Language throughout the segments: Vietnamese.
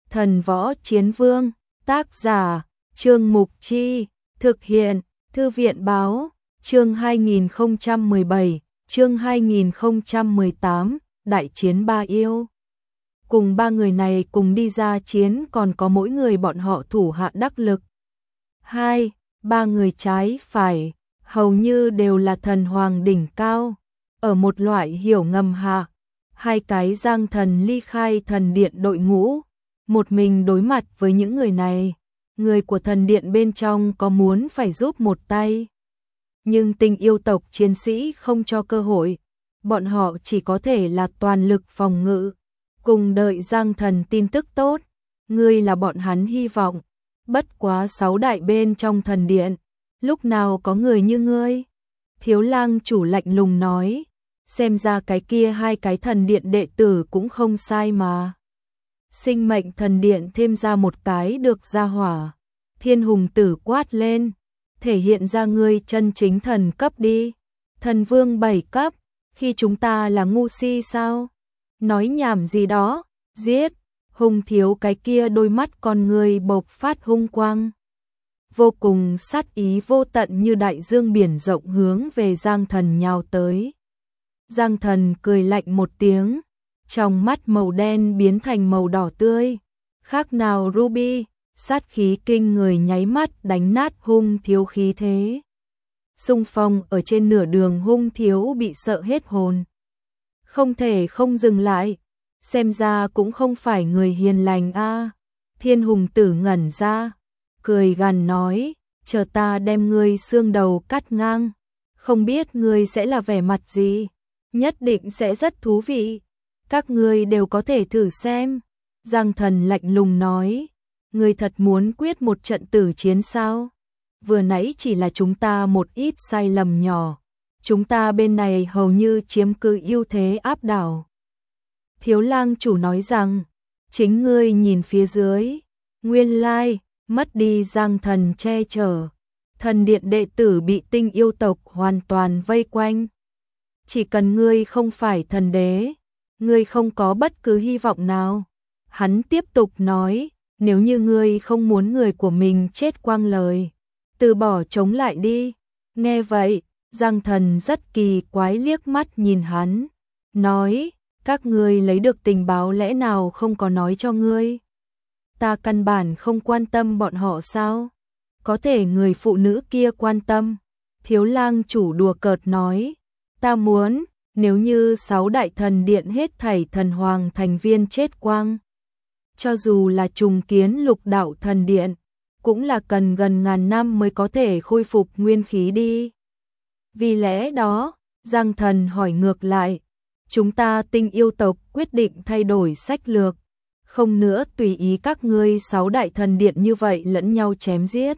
Thần Võ Chiến Vương, tác giả, Trương Mục Chi, thực hiện, Thư viện Báo, chương 2017, chương 2018, Đại chiến Ba Yêu. Cùng ba người này cùng đi ra chiến còn có mỗi người bọn họ thủ hạ đắc lực. Ba người trái phải, hầu như đều là thần hoàng đỉnh cao. Ở một loại hiểu ngầm hạ, hai cái Giang Thần ly khai thần điện đội ngũ, một mình đối mặt với những người này. Người của thần điện bên trong có muốn phải giúp một tay, nhưng Tinh yêu tộc chiến sĩ không cho cơ hội, bọn họ chỉ có thể là toàn lực phòng ngự, cùng đợi Giang Thần tin tức tốt. Ngươi là bọn hắn hy vọng, bất quá 6 đại bên trong thần điện, lúc nào có người như ngươi? Thiếu Lang chủ lạnh lùng nói, xem ra cái kia hai cái thần điện đệ tử cũng không sai mà. Sinh mệnh thần điện thêm ra một cái được ra hỏa. Thiên Hùng Tử quát lên, thể hiện ra ngươi chân chính thần cấp đi. Thần vương 7 cấp, khi chúng ta là ngu si sao? Nói nhảm gì đó, giết. Hùng thiếu cái kia đôi mắt con người bộc phát hung quang, vô cùng sát ý vô tận như đại dương biển rộng hướng về Giang Thần nhào tới. Giang Thần cười lạnh một tiếng, trong mắt màu đen biến thành màu đỏ tươi, khác nào ruby, sát khí kinh người nháy mắt đánh nát hung thiếu khí thế. Xung phong ở trên nửa đường, hung thiếu bị sợ hết hồn, không thể không dừng lại, xem ra cũng không phải người hiền lành a. Thiên Hùng Tử ngẩn ra, cười gằn nói, chờ ta đem ngươi xương đầu cắt ngang, không biết ngươi sẽ là vẻ mặt gì, nhất định sẽ rất thú vị, các ngươi đều có thể thử xem. Giang Thần lạnh lùng nói, ngươi thật muốn quyết một trận tử chiến sao? Vừa nãy chỉ là chúng ta một ít sai lầm nhỏ, chúng ta bên này hầu như chiếm cứ ưu thế áp đảo. Thiếu Lang chủ nói rằng, chính ngươi nhìn phía dưới, nguyên lai, mất đi Giang Thần che chở, thần điện đệ tử bị Tinh yêu tộc hoàn toàn vây quanh. Chỉ cần ngươi không phải thần đế, ngươi không có bất cứ hy vọng nào. Hắn tiếp tục nói, nếu như ngươi không muốn người của mình chết quang lời, từ bỏ chống lại đi. Nghe vậy, Giang Thần rất kỳ quái liếc mắt nhìn hắn, nói, các ngươi lấy được tình báo lẽ nào không có nói cho ngươi? Ta căn bản không quan tâm bọn họ sao? Có thể người phụ nữ kia quan tâm. Thiếu Lang chủ đùa cợt nói, ta muốn, nếu như 6 đại thần điện hết thảy thần hoàng thành viên chết quang, cho dù là trùng kiến lục đạo thần điện, cũng là cần gần ngàn năm mới có thể khôi phục nguyên khí đi. Vì lẽ đó, Giang Thần hỏi ngược lại, chúng ta Tinh yêu tộc quyết định thay đổi sách lược, không nữa tùy ý các ngươi 6 đại thần điện như vậy lẫn nhau chém giết,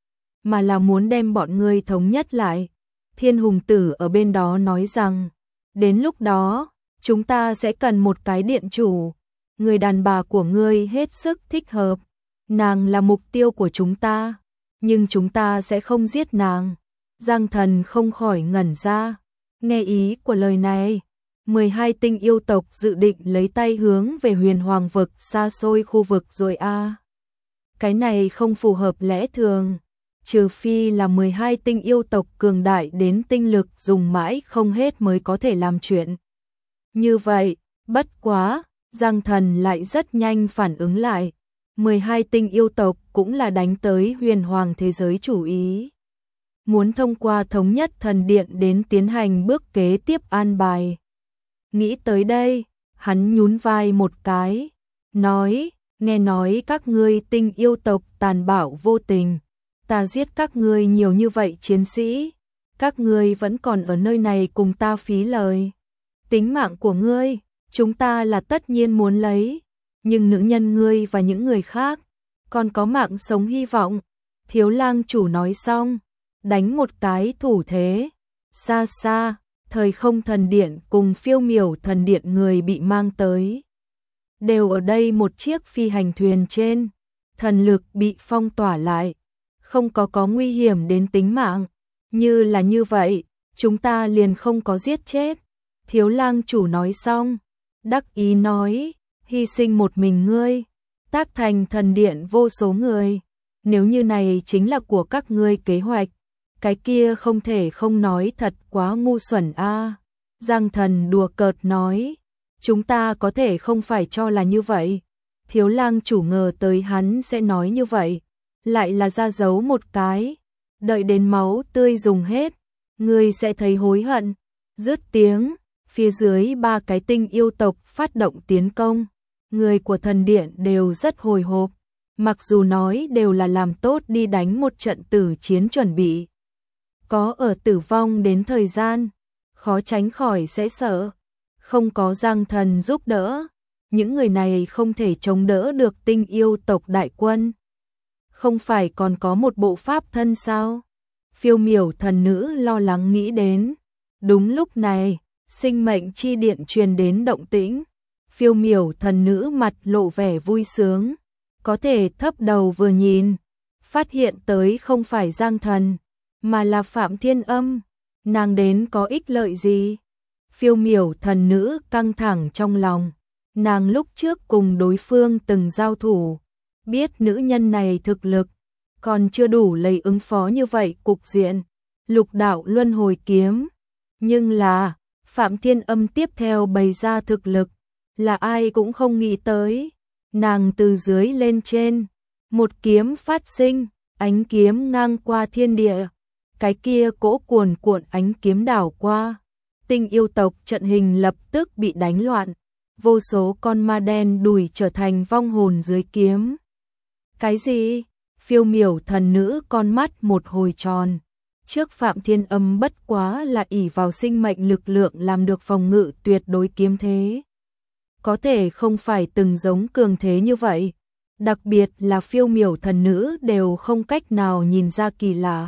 mà là muốn đem bọn ngươi thống nhất lại. Thiên Hùng Tử ở bên đó nói rằng, đến lúc đó, chúng ta sẽ cần một cái điện chủ, người đàn bà của ngươi hết sức thích hợp, nàng là mục tiêu của chúng ta, nhưng chúng ta sẽ không giết nàng. Giang Thần không khỏi ngẩn ra, nghe ý của lời này, 12 Tinh yêu tộc dự định lấy tay hướng về Huyền Hoàng vực xa xôi khu vực rồi a. Cái này không phù hợp lẽ thường, trừ phi là 12 Tinh yêu tộc cường đại đến tinh lực dùng mãi không hết mới có thể làm chuyện như vậy. Bất quá, Giang Thần lại rất nhanh phản ứng lại, 12 Tinh yêu tộc cũng là đánh tới Huyền Hoàng thế giới chủ ý, muốn thông qua thống nhất thần điện đến tiến hành bước kế tiếp an bài. Nghĩ tới đây, hắn nhún vai một cái, nói, nghe nói các ngươi Tinh yêu tộc tàn bạo vô tình, ta giết các ngươi nhiều như vậy chiến sĩ, các ngươi vẫn còn ở nơi này cùng ta phí lời. Tính mạng của ngươi, chúng ta là tất nhiên muốn lấy, nhưng nữ nhân ngươi và những người khác, còn có mạng sống hy vọng. Thiếu Lang chủ nói xong, đánh một cái thủ thế, xa xa, thời không thần điện cùng phiêu miểu thần điện người bị mang tới, đều ở đây một chiếc phi hành thuyền trên, thần lực bị phong tỏa lại, không có nguy hiểm đến tính mạng, như là như vậy, chúng ta liền không có giết chết. Thiếu Lang chủ nói xong, đắc ý nói, hy sinh một mình ngươi, tác thành thần điện vô số người. Nếu như này chính là của các ngươi kế hoạch, cái kia không thể không nói thật quá ngu xuẩn a. Giang Thần đùa cợt nói, chúng ta có thể không phải cho là như vậy. Thiếu lang chủ ngờ tới hắn sẽ nói như vậy, lại là ra dấu một cái, đợi đến máu tươi dùng hết, ngươi sẽ thấy hối hận. Dứt tiếng, phía dưới 3 cái tinh yêu tộc phát động tiến công, người của thần điện đều rất hồi hộp, mặc dù nói đều là làm tốt đi đánh một trận tử chiến chuẩn bị. Có ở tử vong đến thời gian, khó tránh khỏi sẽ sợ, không có Giang Thần giúp đỡ, những người này không thể chống đỡ được tinh yêu tộc đại quân. Không phải còn có một bộ pháp thân sao? Phiêu miểu thần nữ lo lắng nghĩ đến. Đúng lúc này, sinh mệnh chi điện truyền đến động tĩnh. Phiêu miểu thần nữ mặt lộ vẻ vui sướng, có thể thấp đầu vừa nhìn, phát hiện tới không phải Giang Thần, mà là Phạm Thiên Âm. Nàng đến có ích lợi gì? Phiêu miểu thần nữ căng thẳng trong lòng, nàng lúc trước cùng đối phương từng giao thủ, biết nữ nhân này thực lực còn chưa đủ lấy ứng phó như vậy cục diện. Lục đạo luân hồi kiếm, nhưng là Phạm Thiên Âm tiếp theo bày ra thực lực, là ai cũng không nghĩ tới. Nàng từ dưới lên trên, một kiếm phát sinh, ánh kiếm ngang qua thiên địa, cái kia cỗ cuồn cuộn ánh kiếm đảo qua, tinh yêu tộc trận hình lập tức bị đánh loạn, vô số con ma đen đùi trở thành vong hồn dưới kiếm. Cái gì? Phiêu miểu thần nữ con mắt một hồi tròn. Trước Phạm Thiên Âm bất quá là ỷ vào sinh mệnh lực lượng làm được phòng ngự tuyệt đối kiếm thế. Có thể không phải từng giống cường thế như vậy. Đặc biệt là phiêu miểu thần nữ đều không cách nào nhìn ra kỳ lạ.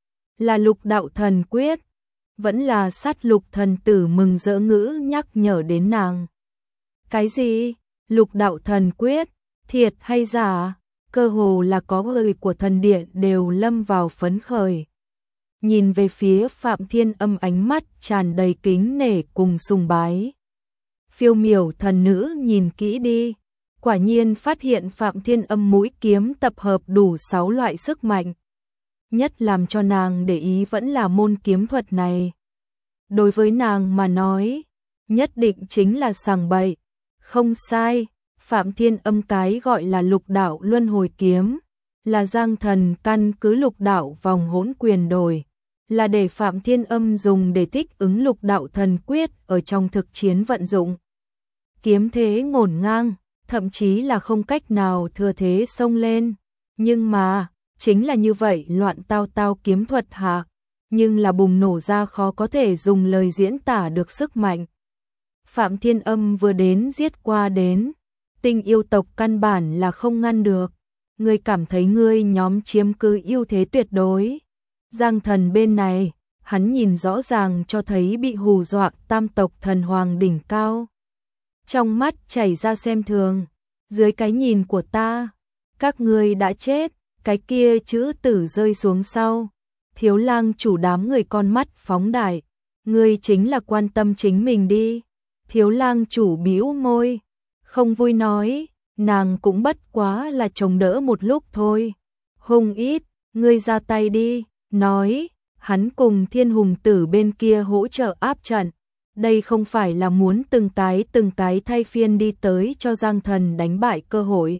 Là lục đạo thần quyết, vẫn là sát lục thần tử mừng rỡ ngữ nhắc nhở đến nàng. Cái gì? Lục đạo thần quyết, thiệt hay giả? Cơ hồ là có người của thần điện đều lâm vào phấn khởi. Nhìn về phía Phạm Thiên Âm ánh mắt tràn đầy kính nể cùng sùng bái. Phiêu miểu thần nữ nhìn kỹ đi, quả nhiên phát hiện Phạm Thiên Âm mũi kiếm tập hợp đủ 6 loại sức mạnh. Nhất làm cho nàng để ý vẫn là môn kiếm thuật này. Đối với nàng mà nói, nhất định chính là sằng bậy. Không sai, Phạm Thiên Âm cái gọi là lục đạo luân hồi kiếm, là Giang Thần căn cứ lục đạo vòng hỗn quyền đổi, là để Phạm Thiên Âm dùng để thích ứng lục đạo thần quyết ở trong thực chiến vận dụng. Kiếm thế ngổn ngang, thậm chí là không cách nào thừa thế xông lên, nhưng mà, chính là như vậy loạn tao tao kiếm thuật hạ, nhưng là bùng nổ ra khó có thể dùng lời diễn tả được sức mạnh. Phạm Thiên Âm vừa đến giết qua đến, tinh yêu tộc căn bản là không ngăn được, ngươi cảm thấy ngươi nhóm chiếm cứ ưu thế tuyệt đối. Giang Thần bên này, hắn nhìn rõ ràng cho thấy bị hù dọa tam tộc thần hoàng đỉnh cao. Trong mắt chảy ra xem thường, dưới cái nhìn của ta, các ngươi đã chết, cái kia chữ tử rơi xuống sau. Thiếu lang chủ đám người con mắt phóng đại, ngươi chính là quan tâm chính mình đi. Thiếu lang chủ bĩu môi, không vui nói, nàng cũng bất quá là chống đỡ một lúc thôi. Hùng ít, ngươi ra tay đi, nói, hắn cùng thiên hùng tử bên kia hỗ trợ áp trận. Đây không phải là muốn từng cái thay phiên đi tới cho Giang Thần đánh bại cơ hội,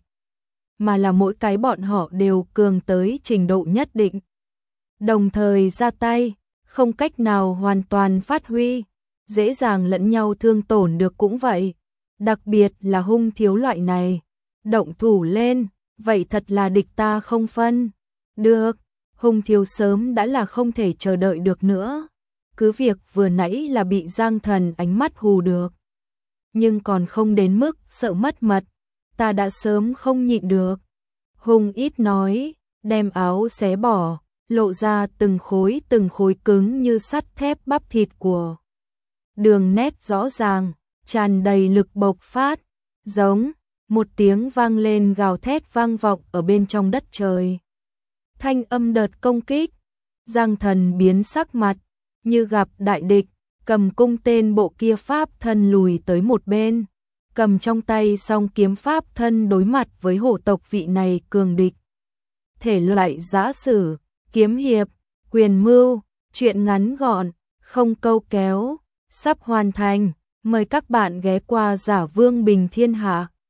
mà là mỗi cái bọn họ đều cường tới trình độ nhất định. Đồng thời ra tay, không cách nào hoàn toàn phát huy, dễ dàng lẫn nhau thương tổn được cũng vậy. Đặc biệt là hung thiếu loại này, động thủ lên, vậy thật là địch ta không phân. Được, hung thiếu sớm đã là không thể chờ đợi được nữa. Cứ việc vừa nãy là bị Giang Thần ánh mắt hù được, nhưng còn không đến mức sợ mất mật, ta đã sớm không nhịn được. Hung ít nói, đem áo xé bỏ, lộ ra từng khối cứng như sắt thép bắp thịt của. Đường nét rõ ràng, tràn đầy lực bộc phát, giống, một tiếng vang lên gào thét vang vọng ở bên trong đất trời. Thanh âm đợt công kích, Giang Thần biến sắc mặt, như gặp đại địch, cầm cung tên bộ kia pháp thân lùi tới một bên, cầm trong tay song kiếm pháp thân đối mặt với hổ tộc vị này cường địch. Thể loại giã sử, kiếm hiệp, quyền mưu, truyện ngắn gọn, không câu kéo, sắp hoàn thành. Mời các bạn ghé qua Giả Vương Bình Thiên Hạ.